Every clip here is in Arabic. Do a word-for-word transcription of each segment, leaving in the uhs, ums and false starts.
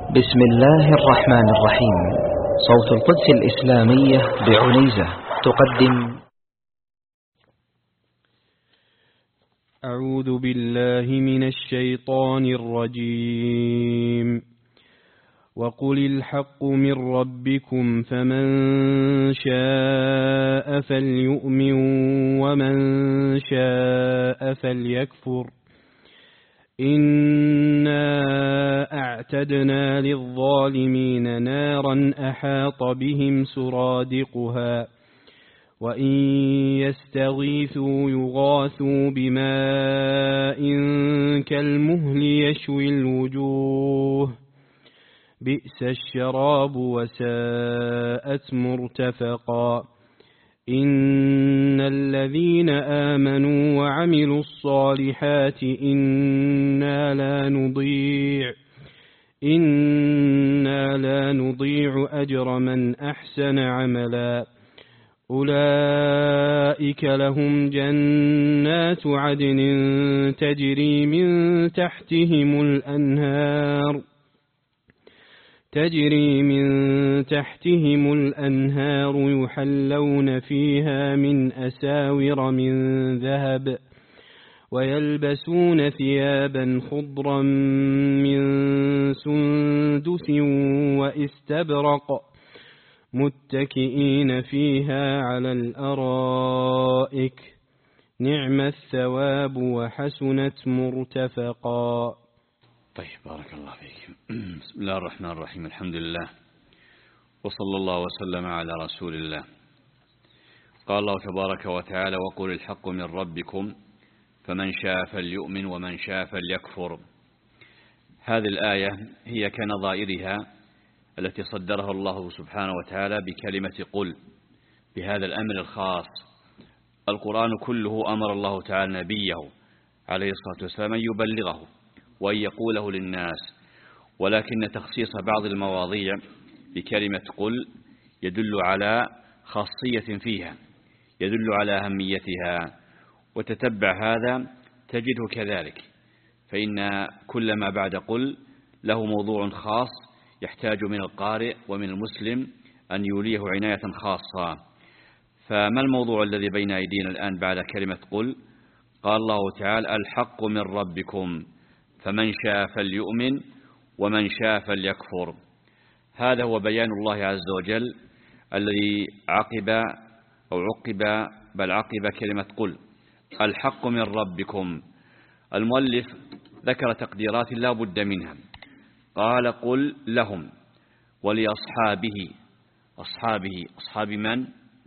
بسم الله الرحمن الرحيم. صوت القدس الإسلامية بعنيزة تقدم. أعوذ بالله من الشيطان الرجيم. وقل الحق من ربكم فمن شاء فليؤمن ومن شاء فليكفر إنا أعتدنا للظالمين نارا أحاط بهم سرادقها وإن يستغيثوا يغاثوا بماء كالمهل يشوي الوجوه بئس الشراب وساءت مرتفقا إن الذين آمنوا وعملوا الصالحات إنا لا نضيع إنا لا نضيع أجر من أحسن عملا أولئك لهم جنات عدن تجري من تحتهم الأنهار تجري من تحتهم الأنهار يحلون فيها من أساور من ذهب ويلبسون ثيابا خضرا من سندس واستبرق متكئين فيها على الأرائك نعم الثواب وحسنت مرتفقا. طيب، بارك الله فيك. بسم الله الرحمن الرحيم. الحمد لله وصلى الله وسلم على رسول الله. قال الله تبارك وتعالى: وقل الحق من ربكم فمن شاء فليؤمن ومن شاء فليكفر. هذه الآية هي كنظائرها التي صدرها الله سبحانه وتعالى بكلمة قل، بهذا الأمر الخاص. القرآن كله أمر الله تعالى نبيه عليه الصلاة والسلام أن يبلغه وأن يقوله للناس، ولكن تخصيص بعض المواضيع بكلمة قل يدل على خاصية فيها، يدل على أهميتها. وتتبع هذا تجده كذلك، فإن كل ما بعد قل له موضوع خاص يحتاج من القارئ ومن المسلم أن يوليه عناية خاصة. فما الموضوع الذي بين أيدينا الآن بعد كلمة قل؟ قال الله تعالى: الحق من ربكم فمن شاء فليؤمن ومن شاء فليكفر. هذا هو بيان الله عز وجل الذي عقب أو عقب بل عقب كلمة قل. الحق من ربكم. المؤلف ذكر تقديرات لا بد منها. قال: قل لهم ولأصحابه. أصحابه أصحاب من؟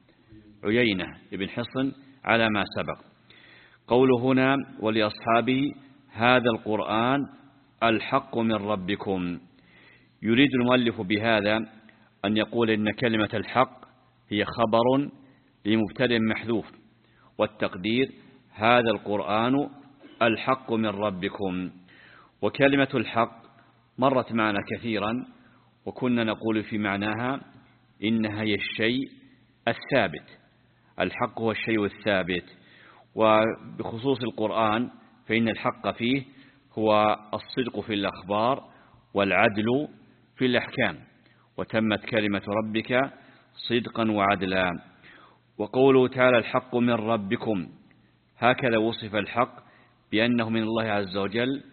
عيينة ابن حصن على ما سبق. قوله هنا ولأصحابه، هذا القرآن الحق من ربكم. يريد المؤلف بهذا أن يقول إن كلمة الحق هي خبر لمبتدأ محذوف، والتقدير هذا القرآن الحق من ربكم. وكلمة الحق مرت معنا كثيرا، وكنا نقول في معناها إنها هي الشيء الثابت. الحق هو الشيء الثابت. وبخصوص القرآن فإن الحق فيه هو الصدق في الأخبار والعدل في الأحكام، وتمت كلمة ربك صدقا وعدلا. وقوله تعالى: الحق من ربكم، هكذا وصف الحق بأنه من الله عز وجل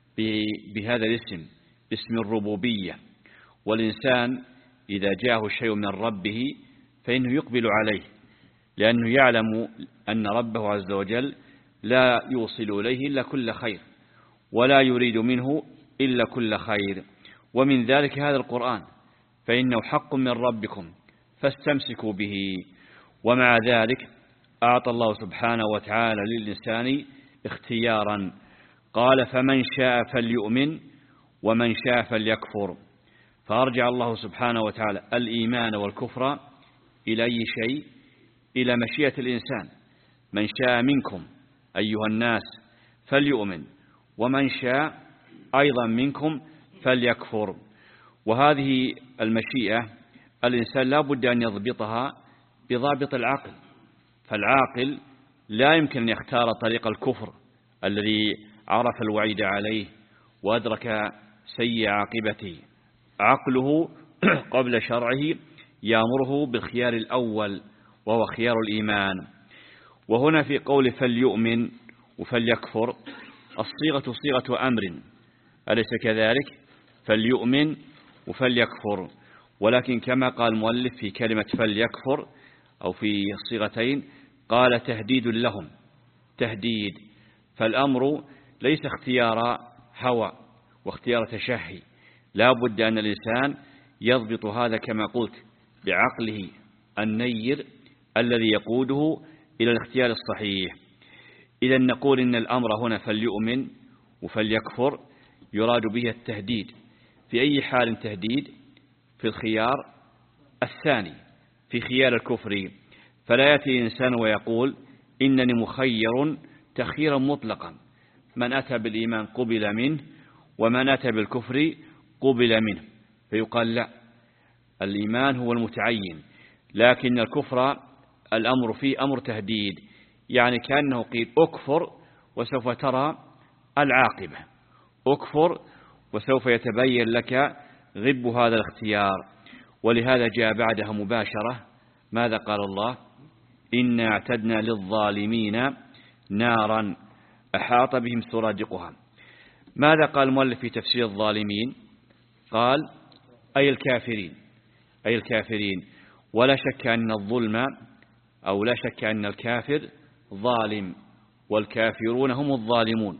بهذا الاسم، اسم الربوبية. والإنسان إذا جاءه شيء من ربه فإنه يقبل عليه، لأنه يعلم أن ربه عز وجل لا يوصل إليه إلا كل خير، ولا يريد منه إلا كل خير. ومن ذلك هذا القرآن، فإنه حق من ربكم فاستمسكوا به. ومع ذلك أعطى الله سبحانه وتعالى للإنسان اختيارا، قال: فمن شاء فليؤمن ومن شاء فليكفر. فأرجع الله سبحانه وتعالى الإيمان والكفر إلى أي شيء؟ إلى مشيئة الإنسان. من شاء منكم أيها الناس فليؤمن ومن شاء أيضا منكم فليكفر. وهذه المشيئة الإنسان لا بد أن يضبطها بضابط العقل، فالعاقل لا يمكن أن يختار طريق الكفر الذي عرف الوعيد عليه وأدرك سيء عاقبته. عقله قبل شرعه يأمره بالخيار الأول وهو خيار الإيمان. وهنا في قول فليؤمن وفليكفر الصيغة صيغة أمر، أليس كذلك؟ فليؤمن وفليكفر، ولكن كما قال المؤلف في كلمة فليكفر أو في الصيغتين قال تهديد لهم، تهديد. فالأمر ليس اختيار هوى واختيار تشهي، لا بد أن الإنسان يضبط هذا كما قلت بعقله النير الذي يقوده إلى الاختيار الصحيح. إذا نقول إن الأمر هنا فليؤمن وفليكفر يراد به التهديد. في أي حال تهديد؟ في الخيار الثاني، في خيار الكفر. فلا يأتي إنسان ويقول إنني مخير تخييرا مطلقا، من أتى بالإيمان قبل منه ومن أتى بالكفر قبل منه، فيقال لا، الإيمان هو المتعين، لكن الكفر الأمر فيه أمر تهديد، يعني كأنه قيل أكفر وسوف ترى العاقبة، أكفر وسوف يتبين لك غب هذا الاختيار. ولهذا جاء بعدها مباشرة ماذا قال الله؟ إنا اعتدنا للظالمين نارا أحاط بهم سرادقها. ماذا قال المؤلف في تفسير الظالمين؟ قال أي الكافرين، أي الكافرين. ولا شك أن الظلم أو لا شك أن الكافر ظالم، والكافرون هم الظالمون.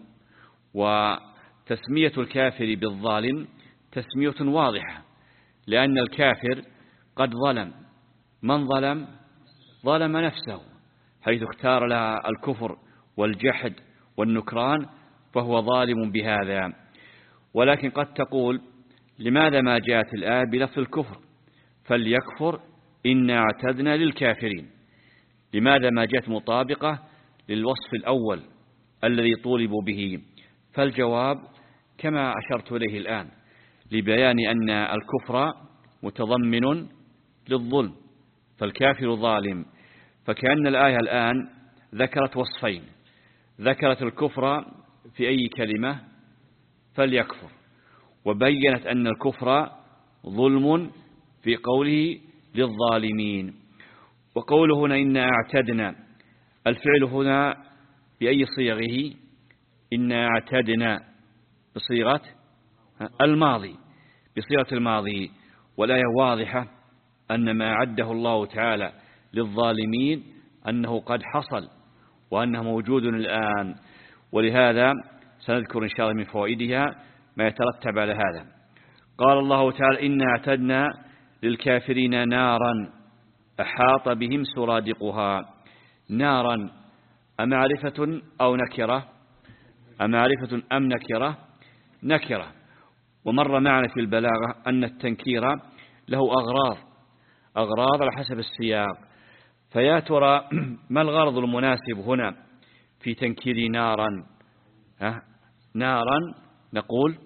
وتسمية الكافر بالظالم تسمية واضحة، لأن الكافر قد ظلم. من ظلم؟ ظلم نفسه، حيث اختار لها الكفر والجحد والنكران، فهو ظالم بهذا. ولكن قد تقول لماذا ما جاءت الآية بلفظ الكفر؟ فليكفر إنا اعتدنا للكافرين، لماذا ما جاءت مطابقة للوصف الأول الذي طولبوا به؟ فالجواب كما أشرت إليه الآن، لبيان أن الكفر متضمن للظلم، فالكافر ظالم. فكأن الآية الآن ذكرت وصفين، ذكرت الكفر في أي كلمة؟ فليكفر، وبينت أن الكفر ظلم في قوله للظالمين. وقوله هنا إنا اعتدنا، الفعل هنا بأي صيغه؟ إنا اعتدنا بصيغة الماضي، بصيغة الماضي. والآية واضحة أن ما أعده الله تعالى للظالمين أنه قد حصل وأنه موجود الآن. ولهذا سنذكر إن شاء الله من فوائدها ما يترتب على هذا. قال الله تعالى إنا اعتدنا للكافرين نارا أحاط بهم سرادقها. نارا أمعرفة أو نكرة؟ أمعرفة أم نكرة؟ نكرة. ومر معنا في البلاغة أن التنكير له أغراض، أغراض على حسب السياق. فيا ترى ما الغرض المناسب هنا في تنكير نارا؟ ها؟ نارا نقول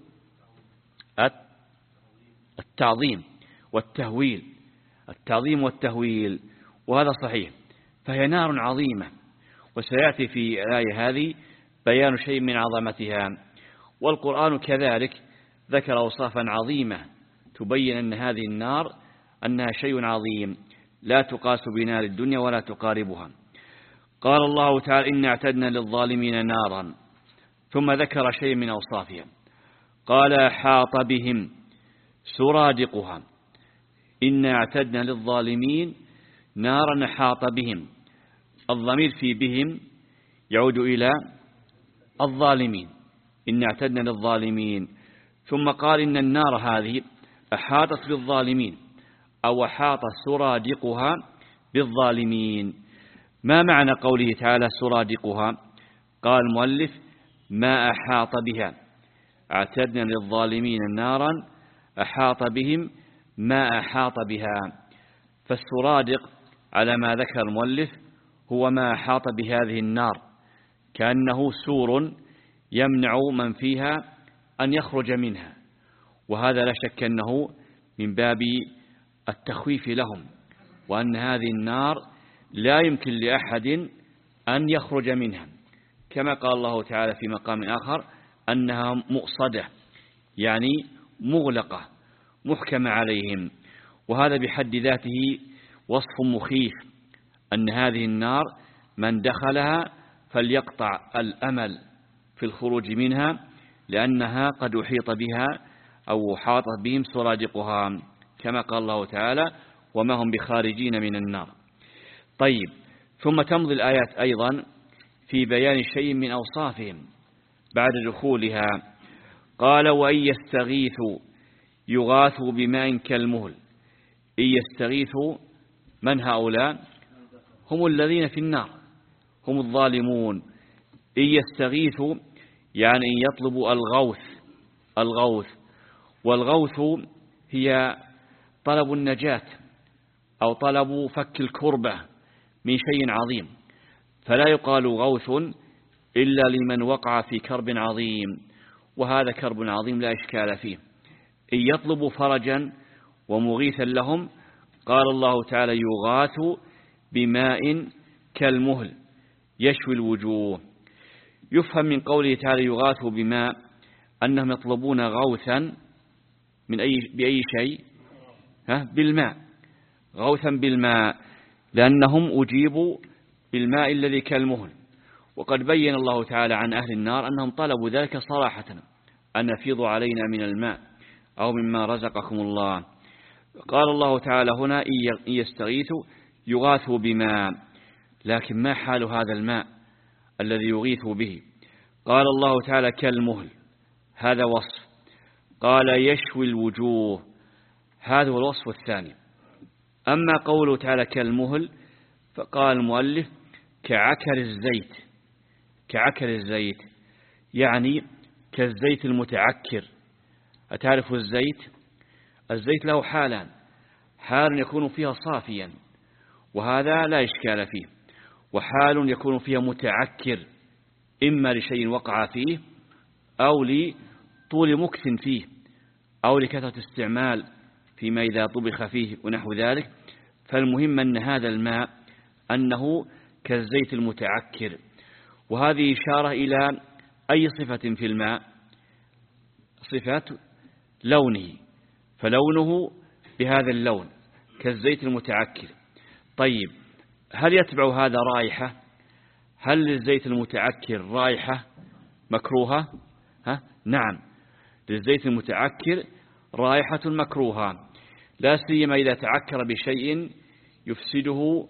التعظيم والتهويل، التعظيم والتهويل، وهذا صحيح. فهي نار عظيمة، وسيأتي في الآية هذه بيان شيء من عظمتها. والقرآن كذلك ذكر أوصافا عظيمة تبين أن هذه النار أنها شيء عظيم لا تقاس بنار الدنيا ولا تقاربها. قال الله تعالى إنا اعتدنا للظالمين نارا، ثم ذكر شيء من أوصافها، قال حاط بهم سرادقها. إنا اعتدنا للظالمين نارا حاط بهم، الضمير في بهم يعود إلى الظالمين، إنا اعتدنا للظالمين. ثم قال إن النار هذه أحاطت بالظالمين أو أحاط سرادقها بالظالمين. ما معنى قوله تعالى سرادقها؟ قال المؤلف ما أحاط بها، اعتدنا للظالمين نارا أحاط بهم ما أحاط بها. فالسرادق على ما ذكر المؤلف هو ما أحاط بهذه النار، كأنه سور يمنع من فيها أن يخرج منها، وهذا لا شك أنه من باب التخويف لهم، وأن هذه النار لا يمكن لأحد أن يخرج منها، كما قال الله تعالى في مقام آخر أنها مؤصدة، يعني مغلقة، محكم عليهم. وهذا بحد ذاته وصف مخيف، أن هذه النار من دخلها فليقطع الأمل في الخروج منها، لأنها قد أحيط بها أو حاطت بهم سرادقها، كما قال الله تعالى وما هم بخارجين من النار. طيب، ثم تمضي الآيات أيضا في بيان شيء من أوصافهم بعد دخولها. قال وإن يستغيثوا يغاثوا بماء كالمهل. إن يستغيثوا، من هؤلاء؟ هم الذين في النار، هم الظالمون. إن يستغيثوا يعني إن يطلبوا الغوث. الغوث والغوث هي طلب النجاة أو طلب فك الكربة من شيء عظيم، فلا يقال غوث إلا لمن وقع في كرب عظيم، وهذا كرب عظيم لا إشكال فيه. إن يطلبوا فرجا ومغيثا لهم، قال الله تعالى يغاث بماء كالمهل يشوي الوجوه. يفهم من قوله تعالى يغاث بماء أنهم يطلبون غوثا من أي بأي شيء؟ ها بالماء، غوثا بالماء، لأنهم أجيبوا بالماء الذي كالمهل. وقد بين الله تعالى عن أهل النار أنهم طلبوا ذلك صراحة، أن أفيضوا علينا من الماء أو مما رزقكم الله. قال الله تعالى هنا إن يستغيثوا يغاثوا بماء، لكن ما حال هذا الماء الذي يغيث به؟ قال الله تعالى كالمهل، هذا وصف. قال يشوي الوجوه، هذا هو الوصف الثاني. أما قوله تعالى كالمهل، فقال المؤلف كعكر الزيت. كعكر الزيت يعني كالزيت المتعكر. أتعرف الزيت؟ الزيت له حالان، حال يكون فيها صافيا وهذا لا إشكال فيه، وحال يكون فيها متعكر، إما لشيء وقع فيه أو لطول مكث فيه أو لكثرة استعمال فيما إذا طبخ فيه ونحو ذلك. فالمهم أن هذا الماء أنه كالزيت المتعكر. وهذه إشارة إلى أي صفة في الماء؟ صفة لونه، فلونه بهذا اللون كالزيت المتعكر. طيب، هل يتبع هذا رائحة؟ هل للزيت المتعكر رائحة مكروهة؟ ها؟ نعم، للزيت المتعكر رائحة مكروهة، لا سيما إذا تعكر بشيء يفسده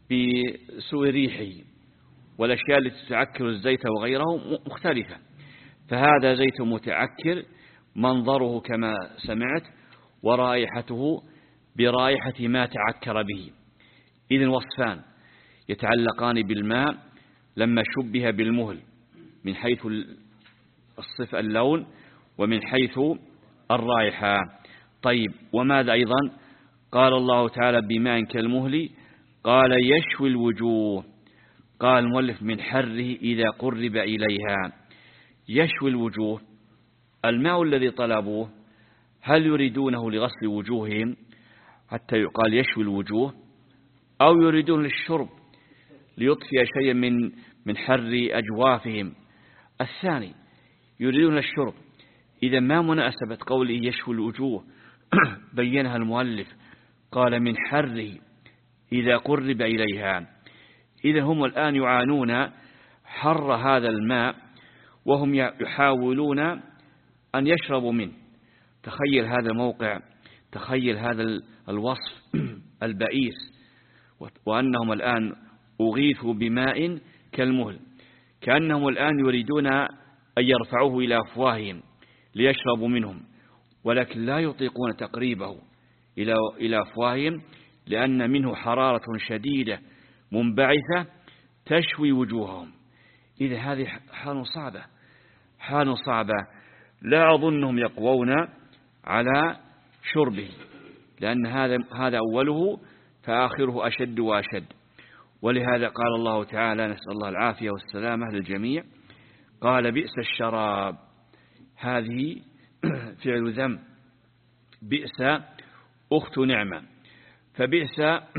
بسوء ريحه، والأشياء التي تعكر الزيت وغيره مختلفة. فهذا زيت متعكر منظره كما سمعت، ورائحته برائحة ما تعكر به. إذن وصفان يتعلقان بالماء لما شبه بالمهل من حيث الصفة اللون ومن حيث الرائحة. طيب، وماذا أيضا؟ قال الله تعالى بماء كالمهل، قال يشوي الوجوه. قال المؤلف من حره إذا قرب إليها. يشوي الوجوه، الماء الذي طلبوه هل يريدونه لغسل وجوههم حتى يقال يشوي الوجوه، أو يريدون للشرب ليطفئ شيئا من من حر أجوافهم؟ الثاني، يريدون الشرب. إذا ما مناسبة قوله يشوي الوجوه بينها المؤلف، قال من حره إذا قرب إليها. إذا هم الآن يعانون حر هذا الماء وهم يحاولون أن يشربوا منه. تخيل هذا الموقع، تخيل هذا الوصف البئيس، وأنهم الآن أغيثوا بماء كالمهل، كأنهم الآن يريدون أن يرفعوه إلى أفواههم ليشربوا منهم، ولكن لا يطيقون تقريبه إلى إلى أفواههم، لأن منه حرارة شديدة منبعثة تشوي وجوههم. إذا هذه حال صعبة، حال صعبة لا أظنهم يقوون على شربه، لأن هذا هذا أوله فآخره أشد وأشد. ولهذا قال الله تعالى، نسأل الله العافية والسلامة للجميع، قال بئس الشراب. هذه فعل ذم، بئس أخت نعمة، فبئس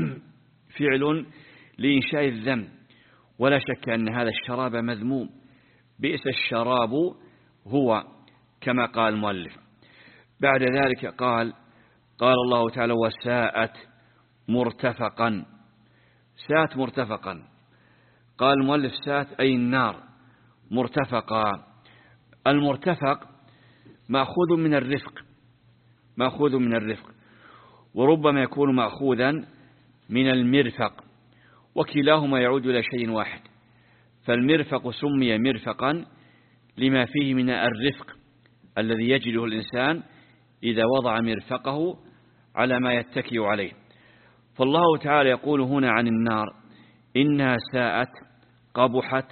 فعل لإنشاء الذم، ولا شك أن هذا الشراب مذموم. بئس الشراب هو كما قال المؤلف. بعد ذلك قال قال الله تعالى وساءت مرتفقا. ساءت مرتفقا. قال المؤلف ساءت أي النار مرتفقا. المرتفق مأخوذ من الرفق، مأخوذ من الرفق، وربما يكون مأخوذا من المرفق، وكلاهما يعود إلى شيء واحد. فالمرفق سمي مرفقا لما فيه من الرفق الذي يجده الإنسان إذا وضع مرفقه على ما يتكئ عليه. فالله تعالى يقول هنا عن النار إنها ساءت قبحت،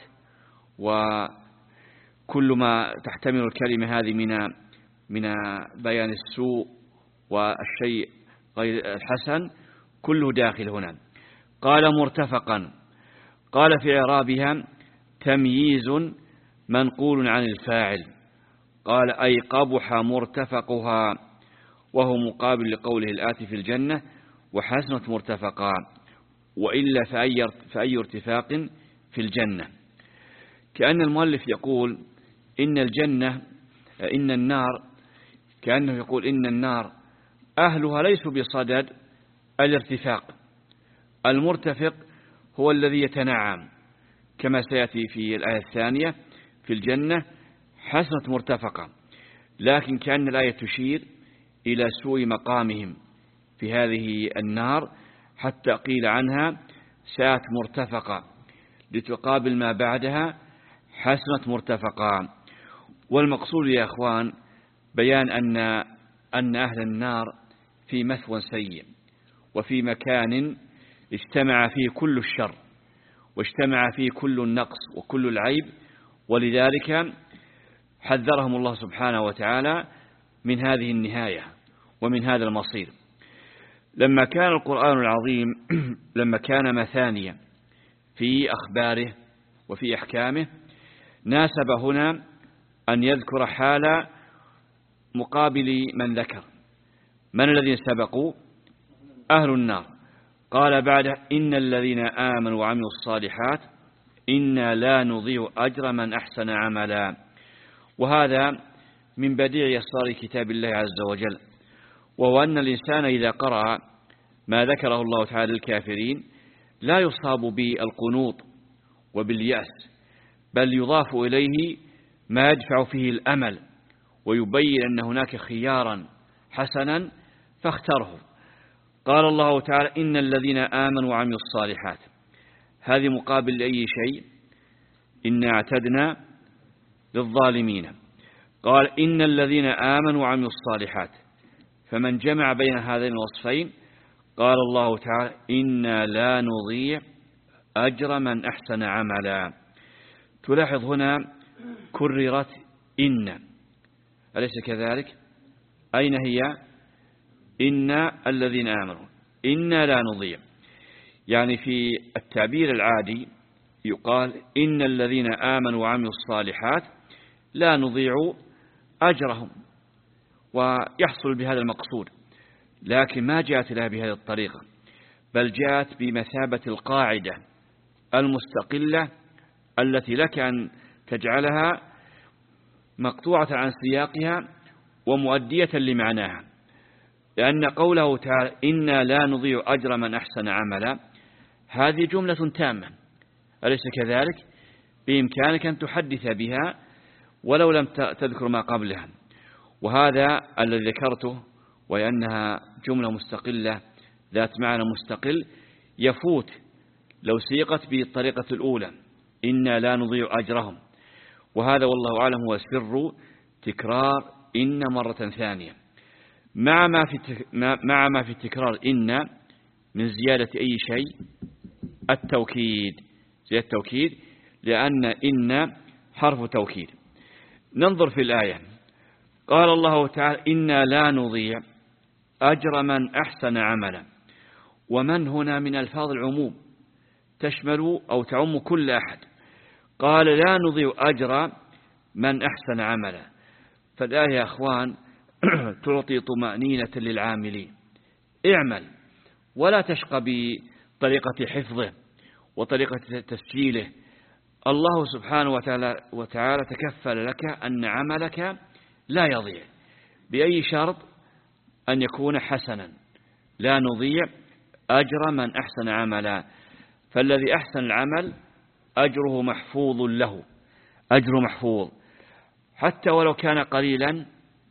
وكل ما تحتمل الكلمة هذه من من بيان السوء والشيء غير الحسن كله داخل هنا. قال مرتفقا. قال في إعرابها تمييز منقول عن الفاعل. قال أي قبح مرتفقها، وهو مقابل لقوله الآتي في الجنة وحسنت مرتفقا، وإلا فأي ارتفاق في الجنة. كأن المؤلف يقول إن الجنة إن النار كأنه يقول إن النار أهلها ليسوا بصدد الارتفاق. المرتفق هو الذي يتنعم، كما سيأتي في الآية الثانية في الجنة حسنت مرتفقة. لكن كأن الآية تشير إلى سوء مقامهم في هذه النار، حتى قيل عنها ساءت مرتفقة لتقابل ما بعدها حسنت مرتفقة. والمقصود يا أخوان بيان أن أن أهل النار في مثوى سيء، وفي مكان اجتمع فيه كل الشر، واجتمع فيه كل النقص وكل العيب، ولذلك حذرهم الله سبحانه وتعالى من هذه النهاية ومن هذا المصير. لما كان القرآن العظيم لما كان مثانيا في أخباره وفي أحكامه، ناسب هنا أن يذكر حال مقابل من ذكر. من الذين سبقوا؟ أهل النار. قال بعد إن الذين آمنوا وعملوا الصالحات إنا لا نضيع أجر من أحسن عملا. وهذا من بديع يسار كتاب الله عز وجل، وهو أن الإنسان إذا قرأ ما ذكره الله تعالى للكافرين لا يصاب بالقنوط وباليأس، بل يضاف إليه ما يدفع فيه الأمل ويبين أن هناك خيارا حسنا فاختره. قال الله تعالى إن الذين آمنوا وعملوا الصالحات، هذه مقابل لأي شيء؟ إنا اعتدنا للظالمين. قال إن الذين آمنوا وعملوا الصالحات، فمن جمع بين هذين الوصفين قال الله تعالى إنا لا نضيع أجر من أحسن عملا. تلاحظ هنا كررت إن، أليس كذلك؟ أين هي؟ إن الذين آمنوا، إنا لا نضيع. يعني في التعبير العادي يقال إن الذين آمنوا وعملوا الصالحات لا نضيع أجرهم، ويحصل بهذا المقصود. لكن ما جاءت لها بهذه الطريقة، بل جاءت بمثابة القاعدة المستقلة التي لك أن تجعلها مقطوعة عن سياقها ومؤدية لمعناها. لأن قوله تعالى إنا لا نضيع أجر من أحسن عملا، هذه جملة تامة، أليس كذلك؟ بإمكانك أن تحدث بها ولو لم تذكر ما قبلها. وهذا الذي ذكرته، وأنها جملة مستقلة ذات معنى مستقل، يفوت لو سيقت بالطريقة الأولى إنا لا نضيع أجرهم. وهذا والله أعلم هو سر تكرار إن مرة ثانية، مع ما في مع ما في تكرار إن من زيادة أي شيء التوكيد، زيادة التوكيد، لأن إن حرف توكيد. ننظر في الآية. قال الله تعالى إنا لا نضيع أجر من أحسن عملا. ومن هنا من ألفاظ العموم تشمل أو تعم كل أحد. قال لا نضيع أجر من أحسن عملا. فالآية يا أخوان تعطي طمأنينة للعاملين. اعمل ولا تشقى بطريقة حفظه وطريقة تسجيله. الله سبحانه وتعالى, وتعالى تكفل لك أن عملك لا يضيع. بأي شرط؟ أن يكون حسنا، لا نضيع أجر من أحسن عملا، فالذي أحسن العمل أجره محفوظ له، أجره محفوظ حتى ولو كان قليلا.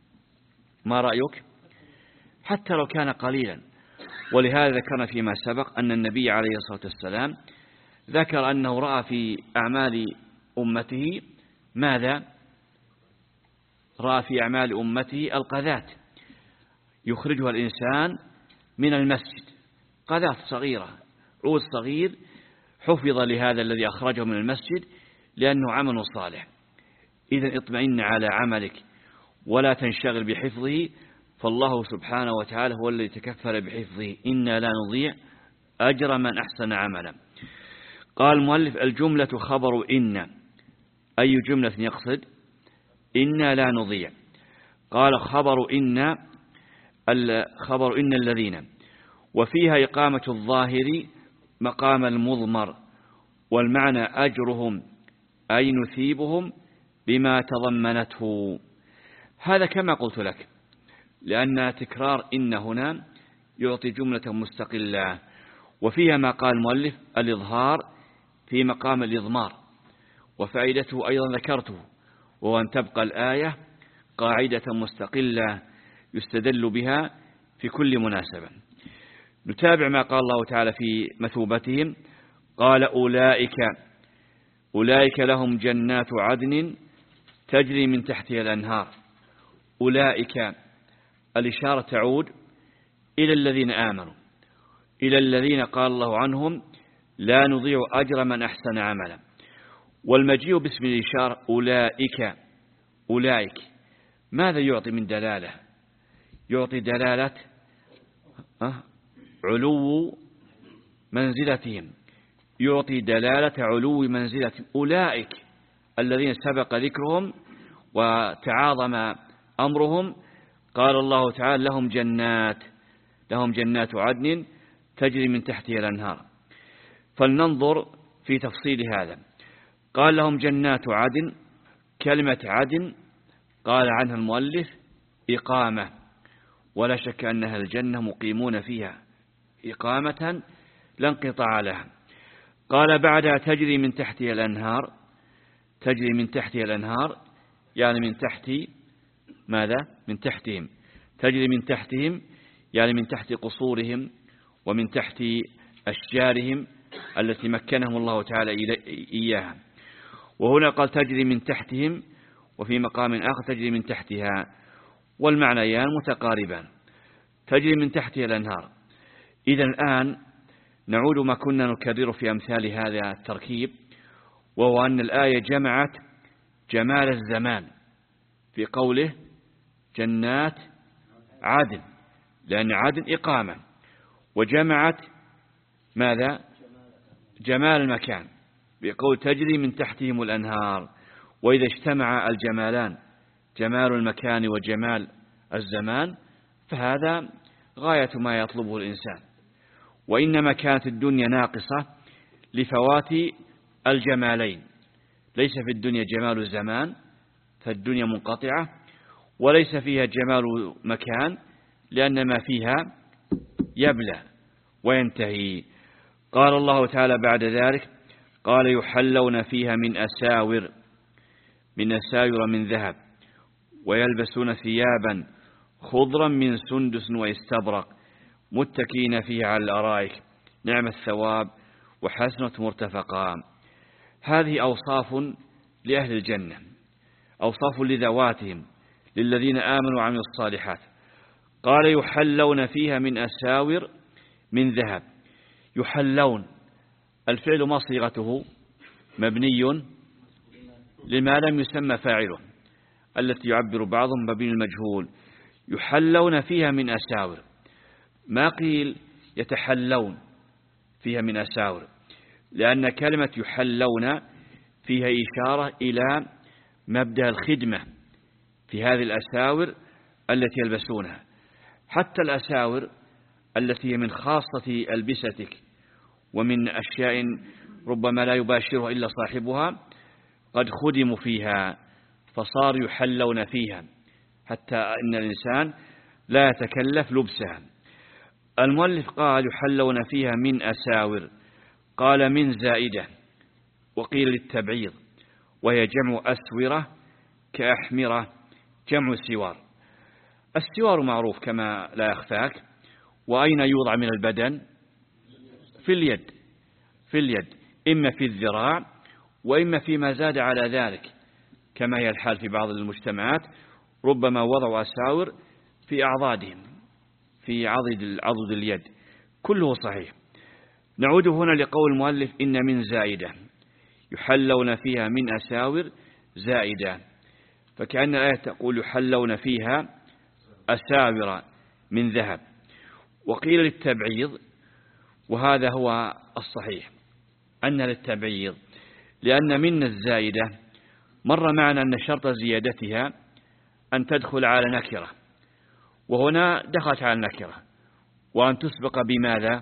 ما رأيك؟ حتى لو كان قليلا. ولهذا ذكرنا فيما سبق أن النبي عليه الصلاة والسلام ذكر أنه رأى في أعمال أمته ماذا؟ رأى في أعمال أمته القذات يخرجها الإنسان من المسجد، قذات صغيرة، عود صغير حفظ لهذا الذي أخرجه من المسجد لأنه عمل صالح. إذن اطمئن على عملك ولا تنشغل بحفظه، فالله سبحانه وتعالى هو الذي تكفل بحفظه. إنا لا نضيع أجر من أحسن عملا. قال المؤلف: الجملة خبر إن. أي جملة يقصد؟ إنا لا نضيع. قال: خبر إن، خبر إن الذين، وفيها إقامة الظاهر مقام المضمر، والمعنى أجرهم أي نثيبهم بما تضمنته. هذا كما قلت لك، لأن تكرار إن هنا يعطي جملة مستقلة، وفيها ما قال المؤلف الإظهار في مقام الإضمار، وفائدته أيضا ذكرته، وهو أن تبقى الآية قاعدة مستقلة يستدل بها في كل مناسبة. نتابع ما قال الله تعالى في مثوبتهم. قال: أولئك أولئك لهم جنات عدن تجري من تحتها الأنهار. أولئك الإشارة تعود إلى الذين آمنوا، إلى الذين قال الله عنهم: لا نضيع أجر من أحسن عملا. والمجيء باسم الإشارة أولئك، أولئك ماذا يعطي من دلالة؟ يعطي دلالة علو منزلتهم، يعطي دلالة علو منزلتهم. أولئك الذين سبق ذكرهم وتعاظم أمرهم، قال الله تعالى: لهم جنات، لهم جنات عدن تجري من تحتها الأنهار. فلننظر في تفصيل هذا. قال: لهم جنات عدن. كلمة عدن قال عنها المؤلف إقامة، ولا شك أنها الجنة مقيمون فيها إقامة لا انقطاع لها. قال بعدها: تجري من تحتها الأنهار. تجري من تحتها الأنهار يعني من تحت ماذا؟ من تحتهم. تجري من تحتهم يعني من تحت قصورهم ومن تحت أشجارهم التي مكنهم الله تعالى إياها. وهنا قال تجري من تحتهم، وفي مقام آخر تجري من تحتها، والمعنيان متقاربان. تجري من تحتها الأنهار. إذا الآن نعود ما كنا نكرر في أمثال هذا التركيب، وهو أن الآية جمعت جمال الزمان في قوله جنات عدن، لأن عدن إقامة، وجمعت ماذا؟ جمال المكان بقول تجري من تحتهم الأنهار. وإذا اجتمع الجمالان، جمال المكان وجمال الزمان، فهذا غاية ما يطلبه الإنسان. وإنما كانت الدنيا ناقصة لفوات الجمالين. ليس في الدنيا جمال الزمان، فالدنيا منقطعة، وليس فيها جمال مكان، لأن ما فيها يبلى وينتهي. قال الله تعالى بعد ذلك: قال: يحلون فيها من أساور من أساور من ذهب، ويلبسون ثيابا خضرا من سندس واستبرق، متكئين فيها على الأرائك، نعم الثواب وحسنت مرتفقا. هذه أوصاف لأهل الجنة، أوصاف لذواتهم، للذين آمنوا وعملوا الصالحات. قال: يحلون فيها من أساور من ذهب. يحلون الفعل ما صيغته؟ مبني لما لم يسمى فاعله، التي يعبر بعضهم مبني المجهول. يحلون فيها من أساور، ما قيل يتحلون فيها من أساور، لأن كلمة يحلون فيها إشارة إلى مبدأ الخدمة في هذه الأساور التي يلبسونها. حتى الأساور التي هي من خاصة ألبستك ومن أشياء ربما لا يباشرها إلا صاحبها، قد خدموا فيها فصار يحلون فيها، حتى أن الإنسان لا يتكلف لبسها. المؤلف قال يحلون فيها من أساور، قال من زائدة، وقيل للتبعيض، وهي جمع أسورة كأحمرة جمع سوار. السوار معروف كما لا يخفاك، وأين يوضع من البدن؟ في اليد، في اليد إما في الذراع وإما فيما زاد على ذلك، كما هي الحال في بعض المجتمعات، ربما وضعوا أساور في أعضادهم، في عضد عضد اليد، كله صحيح. نعود هنا لقول المؤلف إن من زائدة، يحلون فيها من أساور زائدة، فكأن الآية تقول يحلون فيها أساور من ذهب. وقيل للتبعيض، وهذا هو الصحيح أن للتبعيض، لأن من الزائدة مر معنا أن شرط زيادتها أن تدخل على نكرة، وهنا دخلت على النكرة، وأن تسبق بماذا؟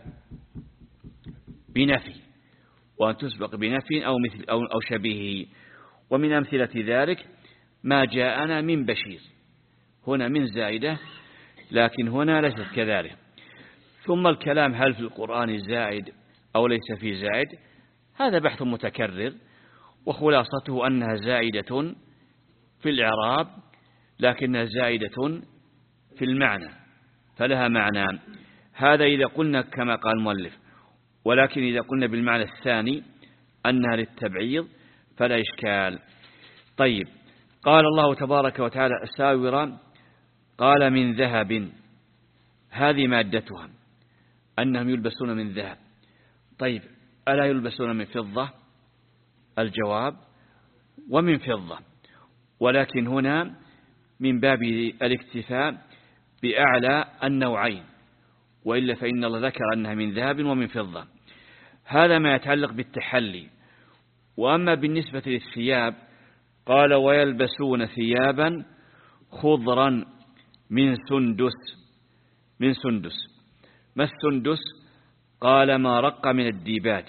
بنفي، وأن تسبق بنفي أو مثل أو أو شبيهه. ومن أمثلة ذلك ما جاءنا من بشير، هنا من زائدة، لكن هنا ليست كذلك. ثم الكلام هل في القرآن زائد أو ليس في زائد، هذا بحث متكرر، وخلاصته أنها زائدة في الإعراب، لكنها زائدة في المعنى، فلها معنى. هذا إذا قلنا كما قال المؤلف، ولكن إذا قلنا بالمعنى الثاني أنها للتبعيض فلا إشكال. طيب، قال الله تبارك وتعالى أساور، قال من ذهب، هذه مادتها أنهم يلبسون من ذهب. طيب، ألا يلبسون من فضة؟ الجواب ومن فضة، ولكن هنا من باب الاكتفاء بأعلى النوعين، وإلا فإن الله ذكر أنها من ذهب ومن فضة. هذا ما يتعلق بالتحلي. وأما بالنسبة للثياب قال ويلبسون ثيابا خضرا من سندس، من سندس. ما السندس؟ قال ما رق من الديباج.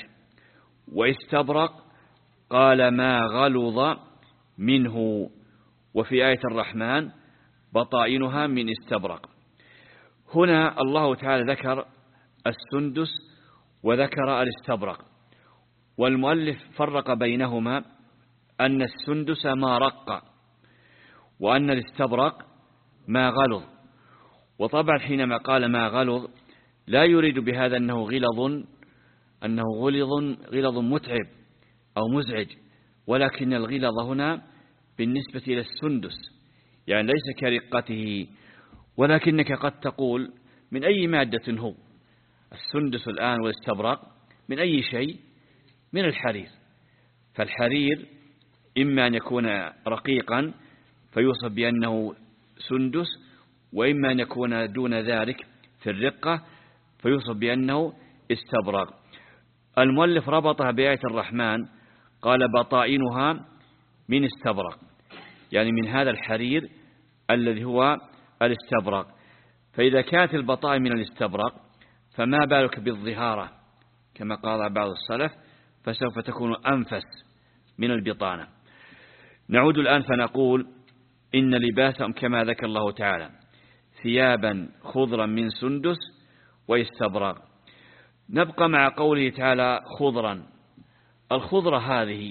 واستبرق قال ما غلظ منه. وفي آية الرحمن بطائنها من استبرق. هنا الله تعالى ذكر السندس وذكر الاستبرق، والمؤلف فرق بينهما أن السندس ما رق وأن الاستبرق ما غلظ. وطبعا حينما قال ما غلظ لا يريد بهذا أنه غلظ أنه غلظ غلظ متعب أو مزعج، ولكن الغلظ هنا بالنسبة إلى السندس يعني ليس كرقته، ولكنك قد تقول من أي مادة هو السندس الآن والاستبرق؟ من أي شيء؟ من الحرير. فالحرير إما أن يكون رقيقا فيوصف بأنه سندس، وإما أن يكون دون ذلك في الرقة فيوصف بأنه استبرق. المؤلف ربطها بآية الرحمن قال بطائنها من استبرق، يعني من هذا الحرير الذي هو الاستبرق. فإذا كانت البطائن من الاستبرق فما بالك بالظهارة كما قال بعض السلف، فسوف تكون أنفس من البطانة. نعود الآن فنقول إن لباسهم كما ذكر الله تعالى ثيابا خضرا من سندس واستبرق. نبقى مع قوله تعالى خضرا. الخضرة هذه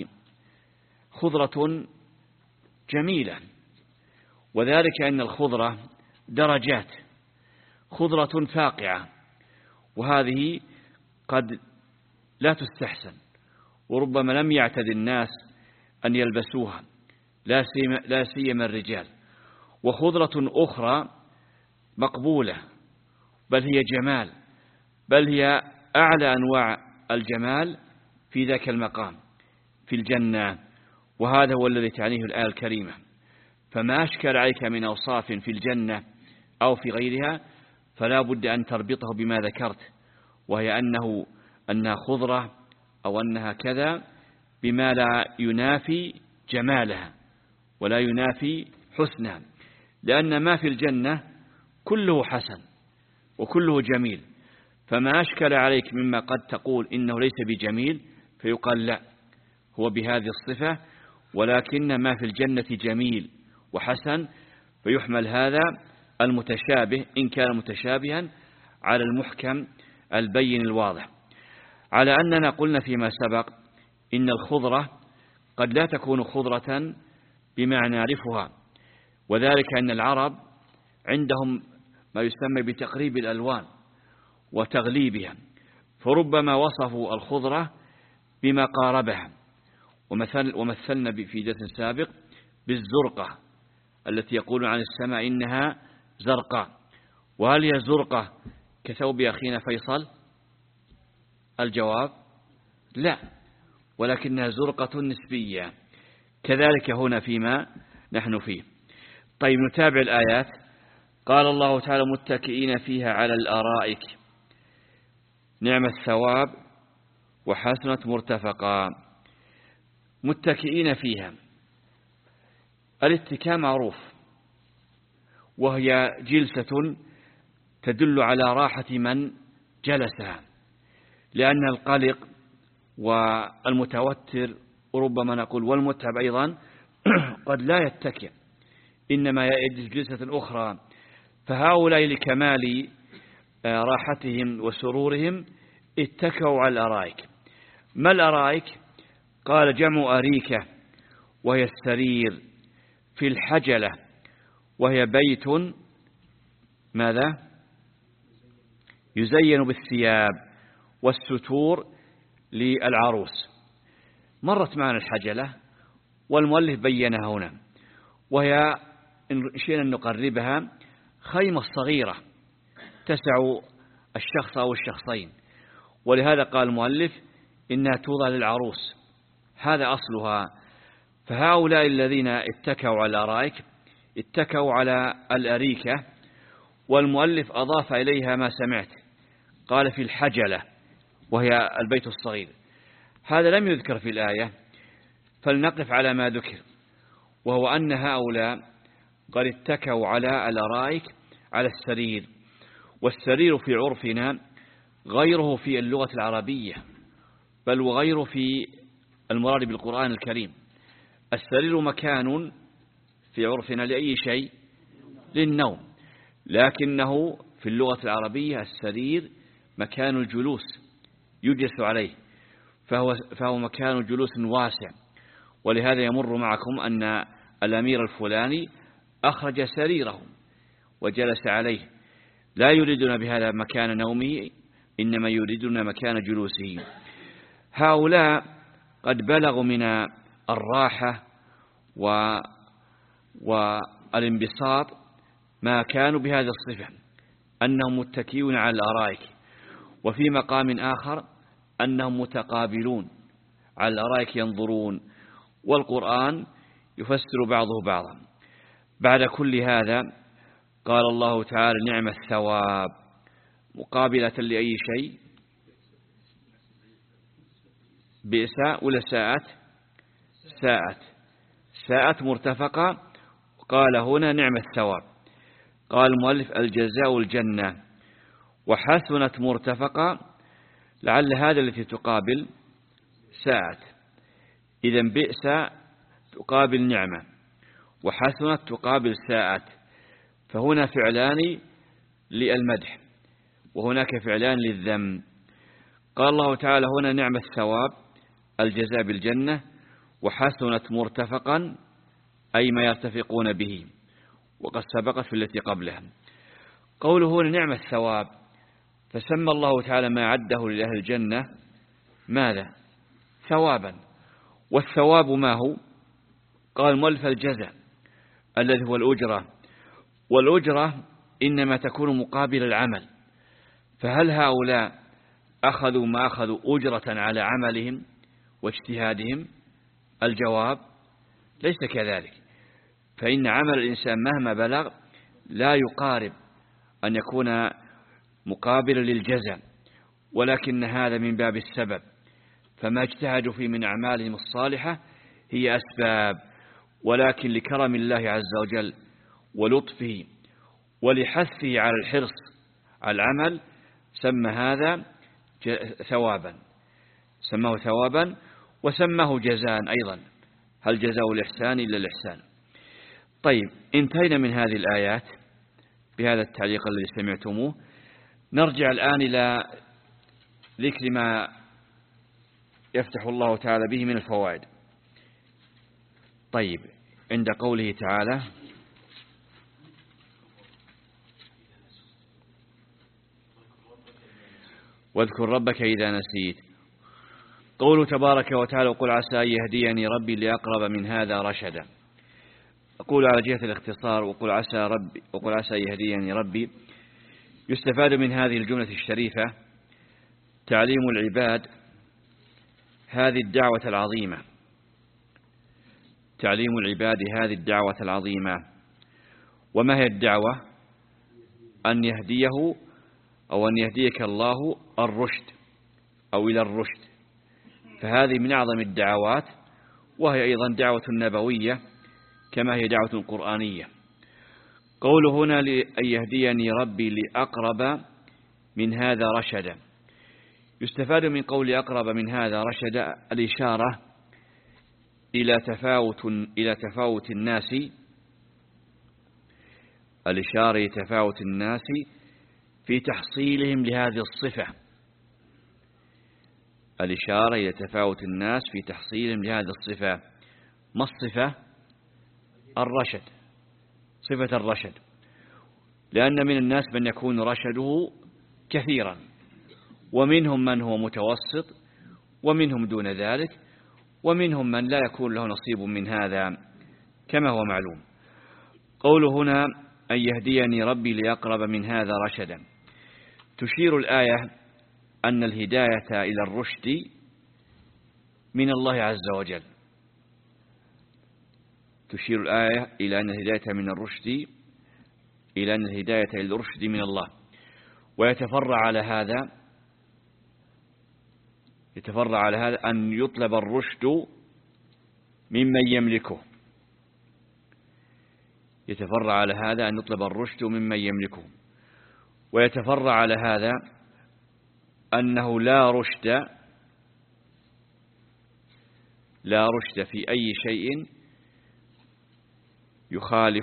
خضرة جميلة، وذلك أن الخضرة درجات، خضرة فاقعة، وهذه قد لا تستحسن، وربما لم يعتد الناس أن يلبسوها لا سيما الرجال. وخضرة أخرى مقبولة، بل هي جمال، بل هي أعلى أنواع الجمال في ذاك المقام في الجنة، وهذا هو الذي تعنيه الآية الكريمة. فما أشكل عليك من أوصاف في الجنة أو في غيرها فلا بد أن تربطه بما ذكرت، وهي أنه أنها خضرة أو أنها كذا، بما لا ينافي جمالها ولا ينافي حسنها، لأن ما في الجنة كله حسن وكله جميل. فما أشكل عليك مما قد تقول إنه ليس بجميل فيقال لا، هو بهذه الصفة، ولكن ما في الجنة جميل وحسن، فيحمل هذا المتشابه إن كان متشابها على المحكم البين الواضح، على أننا قلنا فيما سبق إن الخضرة قد لا تكون خضرة بما نعرفها، وذلك أن العرب عندهم ما يسمى بتقريب الألوان وتغليبها، فربما وصفوا الخضرة بما قاربها، ومثل ومثلنا في درس سابق بالزرقة التي يقول عن السماء إنها زرقاء. وهل هي زرقة كثوب أخينا فيصل؟ الجواب لا، ولكنها زرقة نسبية، كذلك هنا فيما نحن فيه. طيب نتابع الآيات. قال الله تعالى متكئين فيها على الأرائك نعم الثواب وحسنت مرتفقا. متكئين فيها، الاتكاء معروف، وهي جلسة تدل على راحة من جلسها، لأن القلق والمتوتر وربما نقول والمتعب أيضا قد لا يتكئ، إنما يجلس جلسة أخرى. فهؤلاء لكمال راحتهم وسرورهم اتكوا على الأرائك. ما الأرائك؟ قال جمع أريكة، وهي السرير في الحجلة، وهي بيت ماذا؟ يزين بالثياب والستور للعروس. مرت معنا الحجلة والمؤلف بينها هنا، وهي إن شئنا أن نقربها خيمة صغيرة تسع الشخص أو الشخصين، ولهذا قال المؤلف إنها توضع للعروس، هذا أصلها. فهؤلاء الذين اتكوا على الأرائك اتكوا على الأريكة، والمؤلف أضاف إليها ما سمعت، قال في الحجلة وهي البيت الصغير. هذا لم يذكر في الآية، فلنقف على ما ذكر، وهو أن هؤلاء قد اتكوا على الأرائك على السرير. والسرير في عرفنا غيره في اللغة العربية، بل وغيره في المراد بالقرآن الكريم. السرير مكان في عرفنا لأي شيء، للنوم، لكنه في اللغة العربية السرير مكان الجلوس يجلس عليه، فهو, فهو مكان جلوس واسع. ولهذا يمر معكم أن الأمير الفلاني أخرج سريره وجلس عليه، لا يريدون بهذا مكان نومه، إنما يريدون مكان جلوسه. هؤلاء قد بلغوا من الراحة و والانبساط ما كانوا بهذه الصفة، أنهم متكئون على الأرائك. وفي مقام آخر أنهم متقابلون على الأرائك ينظرون، والقرآن يفسر بعضه بعضا. بعد كل هذا قال الله تعالى نعم الثواب، مقابلة لأي شيء؟ بئس ولا ساءت؟ ساءت ساءت مرتفقة. قال هنا نعم الثواب. قال المؤلف الجزاء الجنة، وحسنت مرتفقة، لعل هذا التي تقابل ساءت. إذن بئس تقابل نعمة، وحسنت تقابل ساءت، فهنا فعلان للمدح وهناك فعلان للذم. قال الله تعالى هنا نعم الثواب الجزاء بالجنة، وحسنت مرتفقا أي ما يرتفقون به، وقد سبقت في التي قبلها. قوله هنا نعم الثواب، فسمى الله تعالى ما عده لأهل الجنة ماذا؟ ثوابا. والثواب ما هو؟ قال المؤلف الجزاء الذي هو الأجرة، والأجرة إنما تكون مقابل العمل. فهل هؤلاء أخذوا ما أخذوا أجرة على عملهم واجتهادهم؟ الجواب ليس كذلك، فإن عمل الإنسان مهما بلغ لا يقارب أن يكون مقابلا للجزاء، ولكن هذا من باب السبب. فما اجتهدوا فيه من أعمالهم الصالحة هي أسباب، ولكن لكرم الله عز وجل ولطفه ولحثه على الحرص على العمل سمى هذا ثوابا، سماه ثوابا وسماه جزاء أيضا. هل جزاء الإحسان إلا الإحسان؟ طيب، انتهينا من هذه الآيات. بهذا التعليق الذي سمعتموه. نرجع الآن إلى ذكر ما يفتح الله تعالى به من الفوائد. طيب، عند قوله تعالى: واذكر ربك إذا نسيت، قوله تبارك وتعالى: وقل عسى أن يهديني ربي لأقرب من هذا رشدا. أقول على جهة الاختصار: وقل عسى ربي وقل عسى أن يهديني ربي، يستفاد من هذه الجملة الشريفة تعليم العباد هذه الدعوة العظيمة، تعليم العباد هذه الدعوة العظيمة. وما هي الدعوة؟ أن يهديه أو أن يهديك الله الرشد أو إلى الرشد، فهذه من أعظم الدعوات، وهي أيضا دعوة نبوية كما هي دعوة قرآنية. قوله هنا: أن يهديني ربي لأقرب من هذا رشدا، يستفاد من قول أقرب من هذا رشدا الإشارة إلى تفاوت إلى تفاوت الناس الإشارة إلى تفاوت الناس في تحصيلهم لهذه الصفة الإشارة إلى تفاوت الناس في تحصيلهم لهذه الصفة. ما الصفة؟ الرشد، صفة الرشد، لأن من الناس من يكون رشده كثيرا، ومنهم من هو متوسط، ومنهم دون ذلك، ومنهم من لا يكون له نصيب من هذا كما هو معلوم. قوله هنا: أن يهديني ربي لأقرب من هذا رشدا، تشير الآية أن الهداية إلى الرشد من الله عز وجل، تشير الآية إلى أن الهداية من الرشد إلى أن الهداية إلى الرشد من الله. ويتفرع على هذا يتفرع على هذا أن يطلب الرشد ممن يملكه يتفرع على هذا أن يطلب الرشد ممن يملكه ويتفرع على هذا أنه لا رشد لا رشد في أي شيء يخالف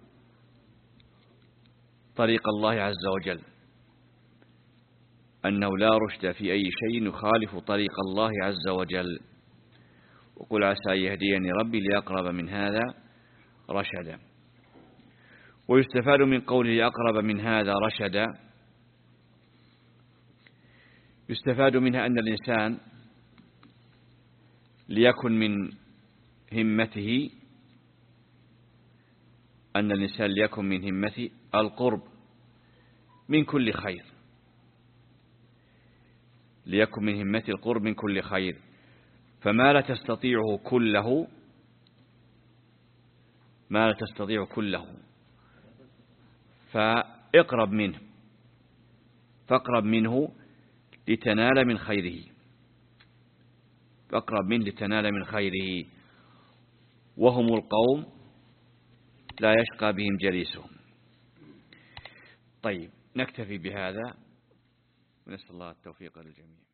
طريق الله عز وجل، أنه لا رشد في أي شيء يخالف طريق الله عز وجل. وقل عسى يهديني ربي لأقرب من هذا رشدا. ويستفاد من قوله أقرب من هذا رشدا، يستفاد منها أن الإنسان ليكن من همته أن الإنسان ليكن من همته القرب من كل خير ليكن من همته القرب من كل خير، فما لا تستطيعه كله ما لا تستطيع كله فاقرب منه فاقرب منه لتنال من خيره فاقرب منه لتنال من خيره وهم القوم لا يشقى بهم جليسهم. طيب، نكتفي بهذا ونسأل الله التوفيق للجميع.